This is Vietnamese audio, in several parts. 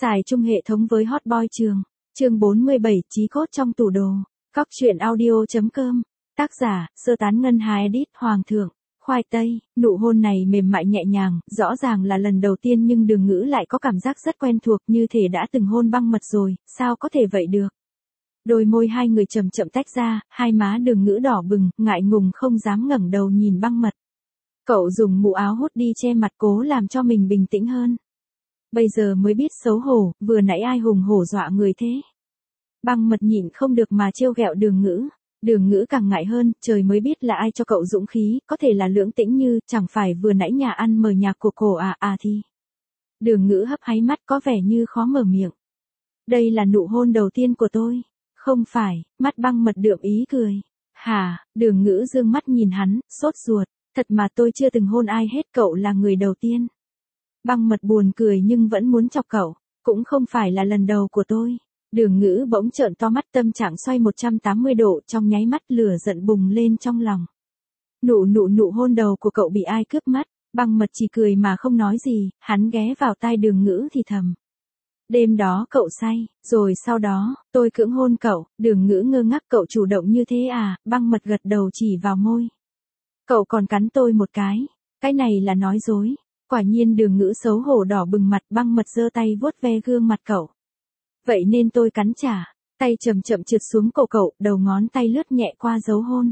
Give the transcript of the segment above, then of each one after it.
Xài chung hệ thống với Hotboy trường. Chương 47 Chí cốt trong tủ đồ. Cóc truyện audio.com. Tác giả, sơ tán ngân hà edit Hoàng thượng. Khoai tây, nụ hôn này mềm mại nhẹ nhàng, rõ ràng là lần đầu tiên nhưng Đường Ngữ lại có cảm giác rất quen thuộc như thể đã từng hôn Băng Mật rồi, sao có thể vậy được. Đôi môi hai người chậm chậm tách ra, hai má Đường Ngữ đỏ bừng, ngại ngùng không dám ngẩng đầu nhìn Băng Mật. Cậu dùng mũ áo hút đi che mặt cố làm cho mình bình tĩnh hơn. Bây giờ mới biết xấu hổ, vừa nãy ai hùng hổ dọa người thế. Băng Mật nhịn không được mà trêu ghẹo Đường Ngữ. Đường Ngữ càng ngại hơn, trời mới biết là ai cho cậu dũng khí, có thể là Lưỡng Tĩnh Như, chẳng phải vừa nãy nhà ăn mời nhạc của cổ thì. Đường Ngữ hấp háy mắt có vẻ như khó mở miệng. Đây là nụ hôn đầu tiên của tôi. Không phải, mắt Băng Mật đượm ý cười. Hả, Đường Ngữ dương mắt nhìn hắn, sốt ruột, thật mà tôi chưa từng hôn ai hết, cậu là người đầu tiên. Băng Mật buồn cười nhưng vẫn muốn chọc cậu, cũng không phải là lần đầu của tôi. Đường Ngữ bỗng trợn to mắt, tâm trạng xoay 180 độ, trong nháy mắt lửa giận bùng lên trong lòng. Nụ hôn đầu của cậu bị ai cướp mất? Băng Mật chỉ cười mà không nói gì, hắn ghé vào tai Đường Ngữ thì thầm. Đêm đó cậu say, rồi sau đó, tôi cưỡng hôn cậu. Đường Ngữ ngơ ngác, cậu chủ động như thế à? Băng Mật gật đầu chỉ vào môi. Cậu còn cắn tôi một cái này là nói dối. Quả nhiên Đường Ngữ xấu hổ đỏ bừng mặt. Băng Mật giơ tay vuốt ve gương mặt cậu. Vậy nên tôi cắn trả. Tay chậm chậm trượt xuống cổ cậu, đầu ngón tay lướt nhẹ qua dấu hôn.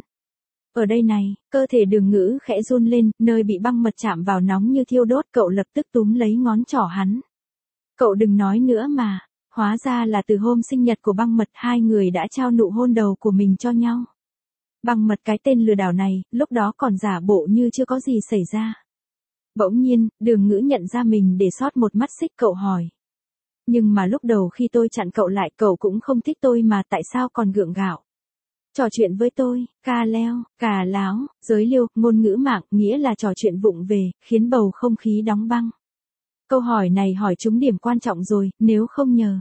Ở đây này, cơ thể Đường Ngữ khẽ run lên, nơi bị Băng Mật chạm vào nóng như thiêu đốt, cậu lập tức túm lấy ngón trỏ hắn. Cậu đừng nói nữa mà. Hóa ra là từ hôm sinh nhật của Băng Mật, hai người đã trao nụ hôn đầu của mình cho nhau. Băng Mật, cái tên lừa đảo này, lúc đó còn giả bộ như chưa có gì xảy ra. Bỗng nhiên, Đường Ngữ nhận ra mình để sót một mắt xích, cậu hỏi. Nhưng mà lúc đầu khi tôi chặn cậu lại, cậu cũng không thích tôi mà, tại sao còn gượng gạo? Trò chuyện với tôi, ca leo, cà láo, giới liêu, ngôn ngữ mạng, nghĩa là trò chuyện vụng về, khiến bầu không khí đóng băng. Câu hỏi này hỏi trúng điểm quan trọng rồi, nếu không nhờ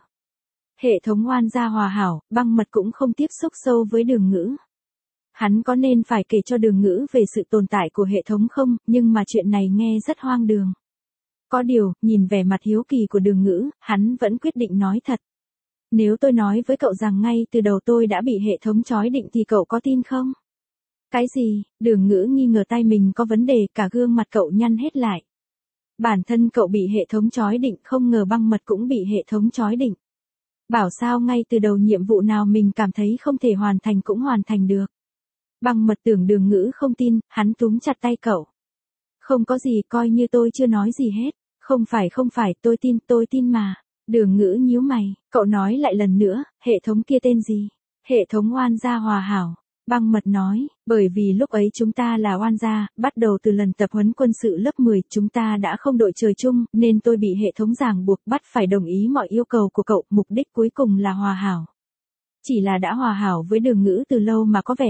hệ thống oan gia hòa hảo, Băng Mật cũng không tiếp xúc sâu với Đường Ngữ. Hắn có nên phải kể cho Đường Ngữ về sự tồn tại của hệ thống không, nhưng mà chuyện này nghe rất hoang đường. Có điều, nhìn vẻ mặt hiếu kỳ của Đường Ngữ, hắn vẫn quyết định nói thật. Nếu tôi nói với cậu rằng ngay từ đầu tôi đã bị hệ thống trói định thì cậu có tin không? Cái gì? Đường Ngữ nghi ngờ tai mình có vấn đề, cả gương mặt cậu nhăn hết lại. Bản thân cậu bị hệ thống trói định, không ngờ Băng Mật cũng bị hệ thống trói định. Bảo sao ngay từ đầu nhiệm vụ nào mình cảm thấy không thể hoàn thành cũng hoàn thành được. Băng Mật tưởng Đường Ngữ không tin, hắn túm chặt tay cậu. Không có gì, coi như tôi chưa nói gì hết. Không phải, tôi tin mà. Đường Ngữ nhíu mày, cậu nói lại lần nữa, hệ thống kia tên gì? Hệ thống oan gia hòa hảo. Băng Mật nói, bởi vì lúc ấy chúng ta là oan gia, bắt đầu từ lần tập huấn quân sự lớp 10, chúng ta đã không đội trời chung, nên tôi bị hệ thống ràng buộc bắt phải đồng ý mọi yêu cầu của cậu, mục đích cuối cùng là hòa hảo. Chỉ là đã hòa hảo với Đường Ngữ từ lâu mà có vẻ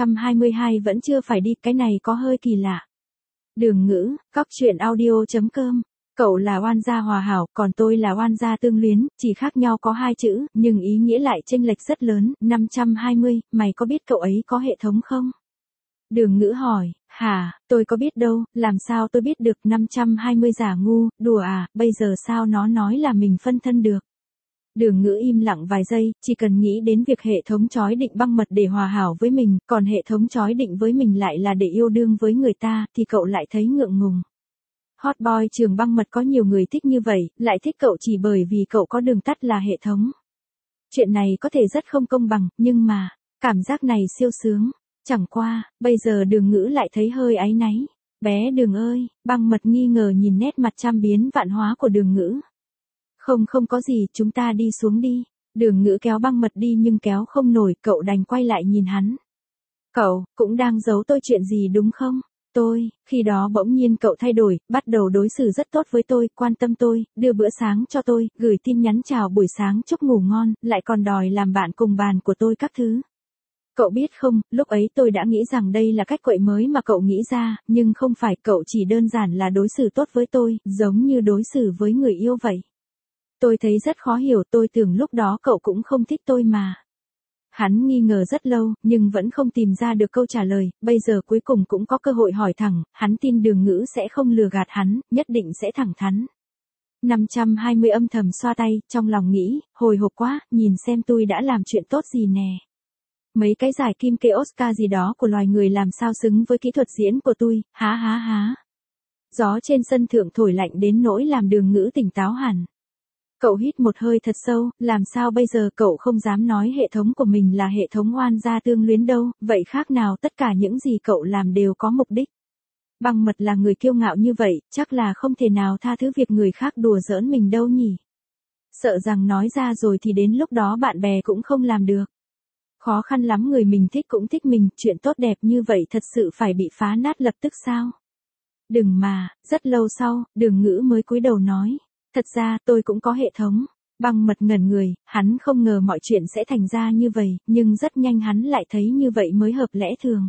222 vẫn chưa phải đi, cái này có hơi kỳ lạ. Đường Ngữ, cóc truyện audio.com. Cậu là oan gia hòa hảo, còn tôi là oan gia tương luyến, chỉ khác nhau có hai chữ, nhưng ý nghĩa lại chênh lệch rất lớn. 520, mày có biết cậu ấy có hệ thống không? Đường Ngữ hỏi, hả, tôi có biết đâu, làm sao tôi biết được? 520 giả ngu, đùa à, bây giờ sao nó nói là mình phân thân được? Đường Ngữ im lặng vài giây, chỉ cần nghĩ đến việc hệ thống trói định Băng Mật để hòa hảo với mình, còn hệ thống trói định với mình lại là để yêu đương với người ta, thì cậu lại thấy ngượng ngùng. Hotboy trường Băng Mật có nhiều người thích như vậy, lại thích cậu chỉ bởi vì cậu có đường tắt là hệ thống. Chuyện này có thể rất không công bằng, nhưng mà, cảm giác này siêu sướng. Chẳng qua, bây giờ Đường Ngữ lại thấy hơi áy náy. Bé Đường ơi, Băng Mật nghi ngờ nhìn nét mặt trăm biến vạn hóa của Đường Ngữ. Không có gì, chúng ta đi xuống đi. Đường Ngữ kéo Băng Mật đi nhưng kéo không nổi, cậu đành quay lại nhìn hắn. Cậu, cũng đang giấu tôi chuyện gì đúng không? Khi đó bỗng nhiên cậu thay đổi, bắt đầu đối xử rất tốt với tôi, quan tâm tôi, đưa bữa sáng cho tôi, gửi tin nhắn chào buổi sáng chúc ngủ ngon, lại còn đòi làm bạn cùng bàn của tôi các thứ. Cậu biết không, lúc ấy tôi đã nghĩ rằng đây là cách quậy mới mà cậu nghĩ ra, nhưng không phải, cậu chỉ đơn giản là đối xử tốt với tôi, giống như đối xử với người yêu vậy. Tôi thấy rất khó hiểu, tôi tưởng lúc đó cậu cũng không thích tôi mà. Hắn nghi ngờ rất lâu, nhưng vẫn không tìm ra được câu trả lời, bây giờ cuối cùng cũng có cơ hội hỏi thẳng, hắn tin Đường Ngữ sẽ không lừa gạt hắn, nhất định sẽ thẳng thắn. 520 âm thầm xoa tay, trong lòng nghĩ, hồi hộp quá, nhìn xem tôi đã làm chuyện tốt gì nè. Mấy cái giải kim kê Oscar gì đó của loài người làm sao xứng với kỹ thuật diễn của tôi, há há há. Gió trên sân thượng thổi lạnh đến nỗi làm Đường Ngữ tỉnh táo hẳn. Cậu hít một hơi thật sâu, làm sao bây giờ cậu không dám nói hệ thống của mình là hệ thống oan gia tương luyến đâu, vậy khác nào tất cả những gì cậu làm đều có mục đích. Băng Mật là người kiêu ngạo như vậy, chắc là không thể nào tha thứ việc người khác đùa giỡn mình đâu nhỉ. Sợ rằng nói ra rồi thì đến lúc đó bạn bè cũng không làm được. Khó khăn lắm người mình thích cũng thích mình, chuyện tốt đẹp như vậy thật sự phải bị phá nát lập tức sao? Đừng mà, rất lâu sau, Đường Ngữ mới cúi đầu nói. Thật ra tôi cũng có hệ thống. Băng Mật ngẩn người, hắn không ngờ mọi chuyện sẽ thành ra như vậy, nhưng rất nhanh hắn lại thấy như vậy mới hợp lẽ thường.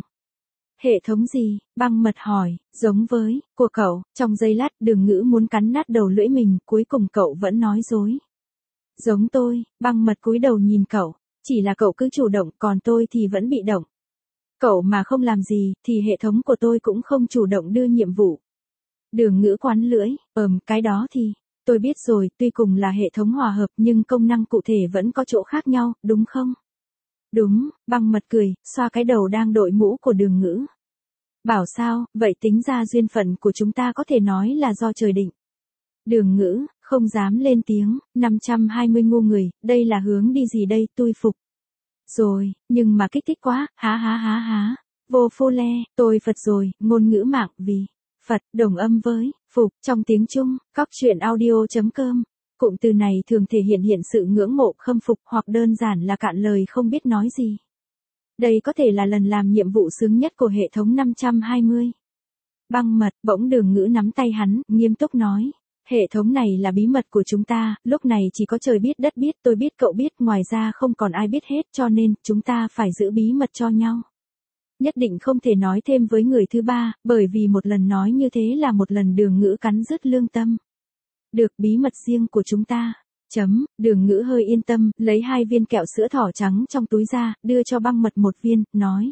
Hệ thống gì? Băng Mật hỏi, giống với, của cậu, trong giây lát Đường Ngữ muốn cắn nát đầu lưỡi mình, cuối cùng cậu vẫn nói dối. Giống tôi, Băng Mật cúi đầu nhìn cậu, chỉ là cậu cứ chủ động, còn tôi thì vẫn bị động. Cậu mà không làm gì, thì hệ thống của tôi cũng không chủ động đưa nhiệm vụ. Đường Ngữ quắn lưỡi, cái đó thì, tôi biết rồi, tuy cùng là hệ thống hòa hợp nhưng công năng cụ thể vẫn có chỗ khác nhau, đúng không? Đúng, Băng Mật cười, xoa cái đầu đang đội mũ của Đường Ngữ. Bảo sao, vậy tính ra duyên phận của chúng ta có thể nói là do trời định. Đường Ngữ, không dám lên tiếng, 520 ngu người, đây là hướng đi gì đây, tôi phục. Rồi, nhưng mà kích thích quá, há há há há. Vô phu le, tôi Phật rồi, ngôn ngữ mạng vì Phật đồng âm với phục trong tiếng Trung, cóc.audio.com. Cụm từ này thường thể hiện sự ngưỡng mộ khâm phục hoặc đơn giản là cạn lời không biết nói gì. Đây có thể là lần làm nhiệm vụ sướng nhất của hệ thống 520. Băng Mật, bỗng Đường Ngữ nắm tay hắn, nghiêm túc nói. Hệ thống này là bí mật của chúng ta, lúc này chỉ có trời biết đất biết, tôi biết cậu biết, ngoài ra không còn ai biết hết, cho nên, chúng ta phải giữ bí mật cho nhau. Nhất định không thể nói thêm với người thứ ba, bởi vì một lần nói như thế là một lần Đường Ngữ cắn rứt lương tâm. Được, bí mật riêng của chúng ta. Đường Ngữ hơi yên tâm, lấy 2 viên kẹo sữa thỏ trắng trong túi ra, đưa cho Băng Mật 1 viên, nói.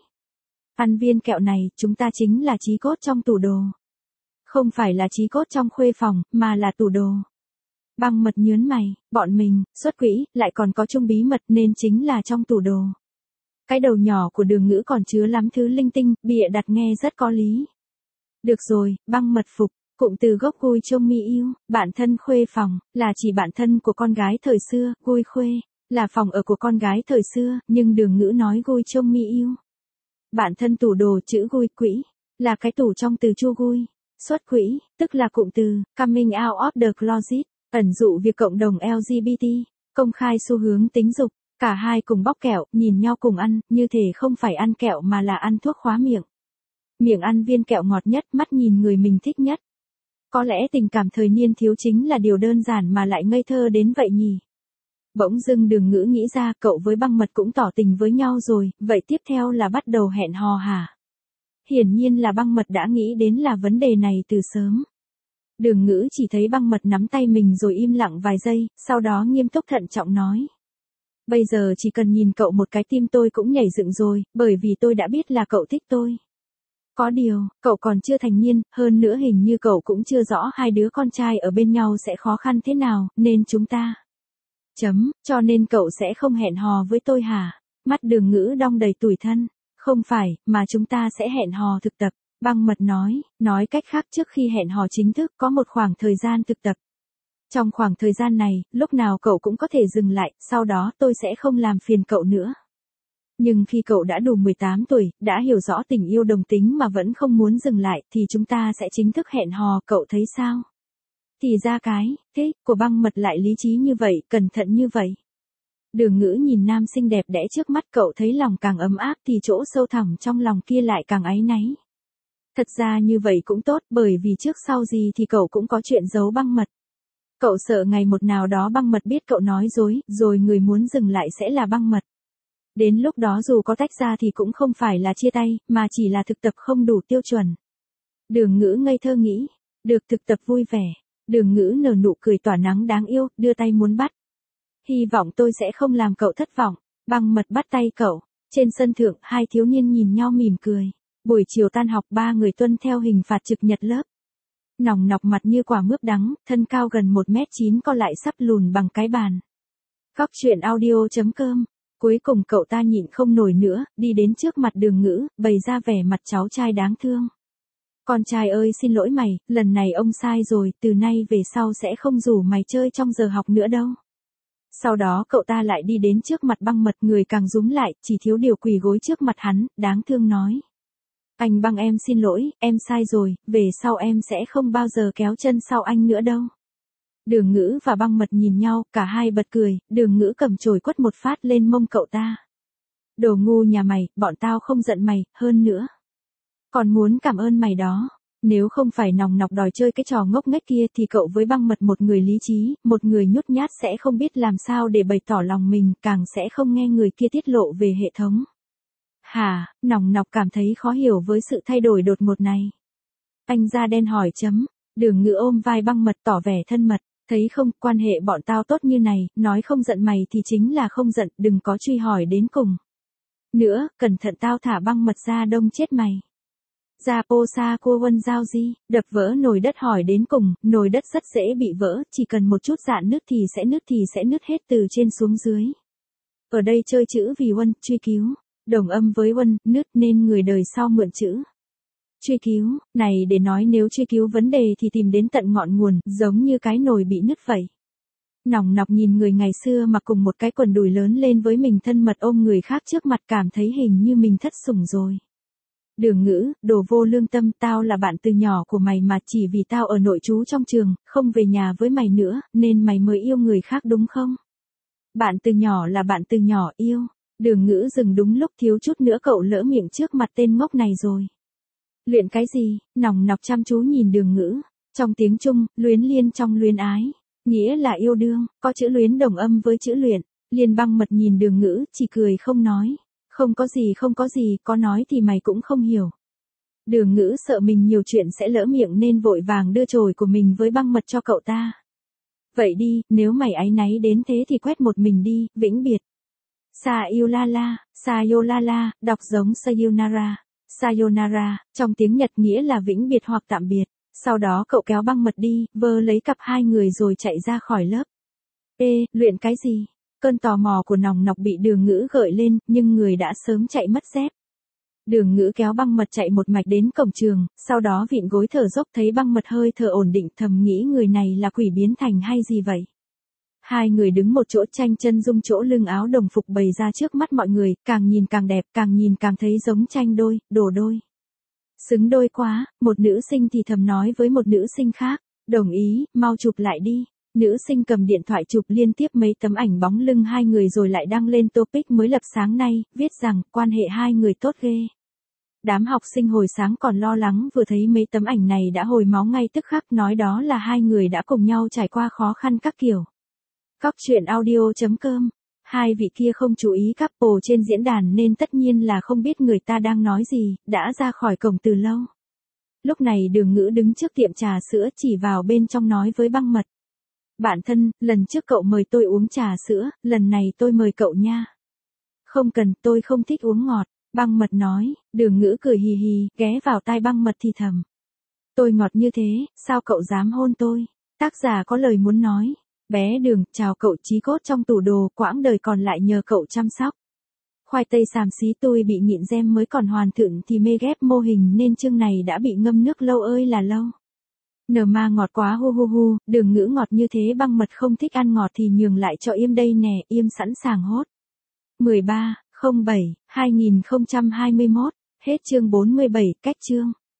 Ăn viên kẹo này, chúng ta chính là chí cốt trong tủ đồ. Không phải là chí cốt trong khuê phòng, mà là tủ đồ. Băng Mật nhớn mày, bọn mình, xuất quỹ, lại còn có chung bí mật nên chính là trong tủ đồ. Cái đầu nhỏ của Đường Ngữ còn chứa lắm thứ linh tinh, bịa đặt nghe rất có lý. Được rồi, Băng Mật phục. Cụm từ gốc Gui Chông Mi Yêu, bạn thân khuê phòng, là chỉ bạn thân của con gái thời xưa, Gui Khuê, là phòng ở của con gái thời xưa, nhưng Đường Ngữ nói Gui Chông Mi Yêu. Bạn thân tủ đồ chữ Gui quỹ, là cái tủ trong từ Chu Gui. Xuất quỹ, tức là cụm từ, coming out of the closet, ẩn dụ việc cộng đồng LGBT, công khai xu hướng tính dục, cả hai cùng bóc kẹo, nhìn nhau cùng ăn, như thể không phải ăn kẹo mà là ăn thuốc khóa miệng. Miệng ăn viên kẹo ngọt nhất, mắt nhìn người mình thích nhất. Có lẽ tình cảm thời niên thiếu chính là điều đơn giản mà lại ngây thơ đến vậy nhỉ. Bỗng dưng Đường Ngữ nghĩ ra cậu với Băng Mật cũng tỏ tình với nhau rồi, vậy tiếp theo là bắt đầu hẹn hò hả? Hiển nhiên là Băng Mật đã nghĩ đến là vấn đề này từ sớm. Đường Ngữ chỉ thấy Băng Mật nắm tay mình rồi im lặng vài giây, sau đó nghiêm túc thận trọng nói. Bây giờ chỉ cần nhìn cậu một cái tim tôi cũng nhảy dựng rồi, bởi vì tôi đã biết là cậu thích tôi. Có điều, cậu còn chưa thành niên, hơn nữa hình như cậu cũng chưa rõ 2 đứa con trai ở bên nhau sẽ khó khăn thế nào, nên chúng ta. Cho nên cậu sẽ không hẹn hò với tôi hả? Mắt Đường Ngữ đong đầy tủi thân. Không phải, mà chúng ta sẽ hẹn hò thực tập. Băng Mật nói cách khác trước khi hẹn hò chính thức có một khoảng thời gian thực tập. Trong khoảng thời gian này, lúc nào cậu cũng có thể dừng lại, sau đó tôi sẽ không làm phiền cậu nữa. Nhưng khi cậu đã đủ 18 tuổi, đã hiểu rõ tình yêu đồng tính mà vẫn không muốn dừng lại, thì chúng ta sẽ chính thức hẹn hò, cậu thấy sao? Thì ra cái, thế, của Băng Mật lại lý trí như vậy, cẩn thận như vậy. Đường Ngữ nhìn nam xinh đẹp đẽ trước mắt cậu thấy lòng càng ấm áp thì chỗ sâu thẳm trong lòng kia lại càng áy náy. Thật ra như vậy cũng tốt, bởi vì trước sau gì thì cậu cũng có chuyện giấu Băng Mật. Cậu sợ ngày một nào đó Băng Mật biết cậu nói dối, rồi người muốn dừng lại sẽ là Băng Mật. Đến lúc đó dù có tách ra thì cũng không phải là chia tay, mà chỉ là thực tập không đủ tiêu chuẩn. Đường Ngữ ngây thơ nghĩ, được thực tập vui vẻ. Đường Ngữ nở nụ cười tỏa nắng đáng yêu, đưa tay muốn bắt. Hy vọng tôi sẽ không làm cậu thất vọng. Băng Mật bắt tay cậu. Trên sân thượng, 2 thiếu niên nhìn nhau mỉm cười. Buổi chiều tan học 3 người tuân theo hình phạt trực nhật lớp. Nòng nọc mặt như quả mướp đắng, thân cao gần 1m9 co lại sắp lùn bằng cái bàn. Góc truyện audio.com. Cuối cùng cậu ta nhịn không nổi nữa, đi đến trước mặt Đường Ngữ, bày ra vẻ mặt cháu trai đáng thương. Con trai ơi, xin lỗi mày, lần này ông sai rồi, từ nay về sau sẽ không rủ mày chơi trong giờ học nữa đâu. Sau đó cậu ta lại đi đến trước mặt Băng Mật, người càng rúm lại, chỉ thiếu điều quỳ gối trước mặt hắn, đáng thương nói. Anh Băng, em xin lỗi, em sai rồi, về sau em sẽ không bao giờ kéo chân sau anh nữa đâu. Đường Ngữ và Băng Mật nhìn nhau, cả hai bật cười, Đường Ngữ cầm chổi quất một phát lên mông cậu ta. Đồ ngu nhà mày, bọn tao không giận mày, hơn nữa. Còn muốn cảm ơn mày đó. Nếu không phải nòng nọc đòi chơi cái trò ngốc nghếch kia thì cậu với Băng Mật, một người lý trí, một người nhút nhát, sẽ không biết làm sao để bày tỏ lòng mình, càng sẽ không nghe người kia tiết lộ về hệ thống. Hả, nòng nọc cảm thấy khó hiểu với sự thay đổi đột ngột này. Anh da đen hỏi chấm. Đường Ngữ ôm vai Băng Mật tỏ vẻ thân mật. Thấy không, quan hệ bọn tao tốt như này, nói không giận mày thì chính là không giận, đừng có truy hỏi đến cùng. Nữa, cẩn thận tao thả Băng Mật ra đông chết mày. Ra po sa cô vân giao di, đập vỡ nồi đất hỏi đến cùng, nồi đất rất dễ bị vỡ, chỉ cần một chút dạn nứt thì sẽ nứt hết từ trên xuống dưới. Ở đây chơi chữ vì Vân, truy cứu, đồng âm với Vân, nứt nên người đời sau mượn chữ. Truy cứu, này để nói nếu truy cứu vấn đề thì tìm đến tận ngọn nguồn, giống như cái nồi bị nứt vậy. Nòng nọc nhìn người ngày xưa mặc cùng một cái quần đùi lớn lên với mình thân mật ôm người khác trước mặt, cảm thấy hình như mình thất sủng rồi. Đường Ngữ, đồ vô lương tâm, tao là bạn từ nhỏ của mày mà, chỉ vì tao ở nội trú trong trường, không về nhà với mày nữa, nên mày mới yêu người khác đúng không? Bạn từ nhỏ là bạn từ nhỏ yêu. Đường Ngữ dừng đúng lúc thiếu chút nữa cậu lỡ miệng trước mặt tên ngốc này rồi. Luyện cái gì? Nòng nọc chăm chú nhìn Đường Ngữ. Trong tiếng Trung, luyến liên trong luyến ái. Nghĩa là yêu đương, có chữ luyến đồng âm với chữ luyện. Liên Băng Mật nhìn Đường Ngữ, chỉ cười không nói. Không có gì, có nói thì mày cũng không hiểu. Đường Ngữ sợ mình nhiều chuyện sẽ lỡ miệng nên vội vàng đưa chổi của mình với Băng Mật cho cậu ta. Vậy đi, nếu mày áy náy đến thế thì quét một mình đi, vĩnh biệt. Sayonara, đọc giống Sayonara, trong tiếng Nhật nghĩa là vĩnh biệt hoặc tạm biệt. Sau đó cậu kéo Băng Mật đi, vơ lấy cặp hai người rồi chạy ra khỏi lớp. Ê, luyện cái gì? Cơn tò mò của nòng nọc bị Đường Ngữ gợi lên, nhưng người đã sớm chạy mất dép. Đường Ngữ kéo Băng Mật chạy một mạch đến cổng trường, sau đó vịn gối thở dốc, thấy Băng Mật hơi thở ổn định, thầm nghĩ người này là quỷ biến thành hay gì vậy. Hai người đứng một chỗ, tranh chân dung, chỗ lưng áo đồng phục bày ra trước mắt mọi người, càng nhìn càng đẹp, càng nhìn càng thấy giống tranh đôi, đồ đôi. Xứng đôi quá, một nữ sinh thì thầm nói với một nữ sinh khác, đồng ý, mau chụp lại đi. Nữ sinh cầm điện thoại chụp liên tiếp mấy tấm ảnh bóng lưng hai người rồi lại đăng lên topic mới lập sáng nay, viết rằng quan hệ hai người tốt ghê. Đám học sinh hồi sáng còn lo lắng, vừa thấy mấy tấm ảnh này đã hồi máu ngay tức khắc, nói đó là hai người đã cùng nhau trải qua khó khăn các kiểu. Góc truyện audio.com. Hai vị kia không chú ý couple trên diễn đàn nên tất nhiên là không biết người ta đang nói gì, đã ra khỏi cổng từ lâu. Lúc này Đường Ngữ đứng trước tiệm trà sữa, chỉ vào bên trong nói với Băng Mật. Bạn thân, lần trước cậu mời tôi uống trà sữa, lần này tôi mời cậu nha. Không cần, tôi không thích uống ngọt, Băng Mật nói. Đường Ngữ cười hì hì, ghé vào tai Băng Mật thì thầm. Tôi ngọt như thế, sao cậu dám hôn tôi? Tác giả có lời muốn nói. Bé Đường, chào cậu, chí cốt trong tủ đồ, quãng đời còn lại nhờ cậu chăm sóc. Khoai tây xàm xí tôi bị nghịn gem mới còn hoàn thiện thì mê ghép mô hình nên chương này đã bị ngâm nước lâu ơi là lâu. Nở ma ngọt quá hu hu hu, Đường Ngữ ngọt như thế, Băng Mật không thích ăn ngọt thì nhường lại cho Yêm đây nè, Yêm sẵn sàng hốt. 13/07/2021, hết chương 47, cách chương.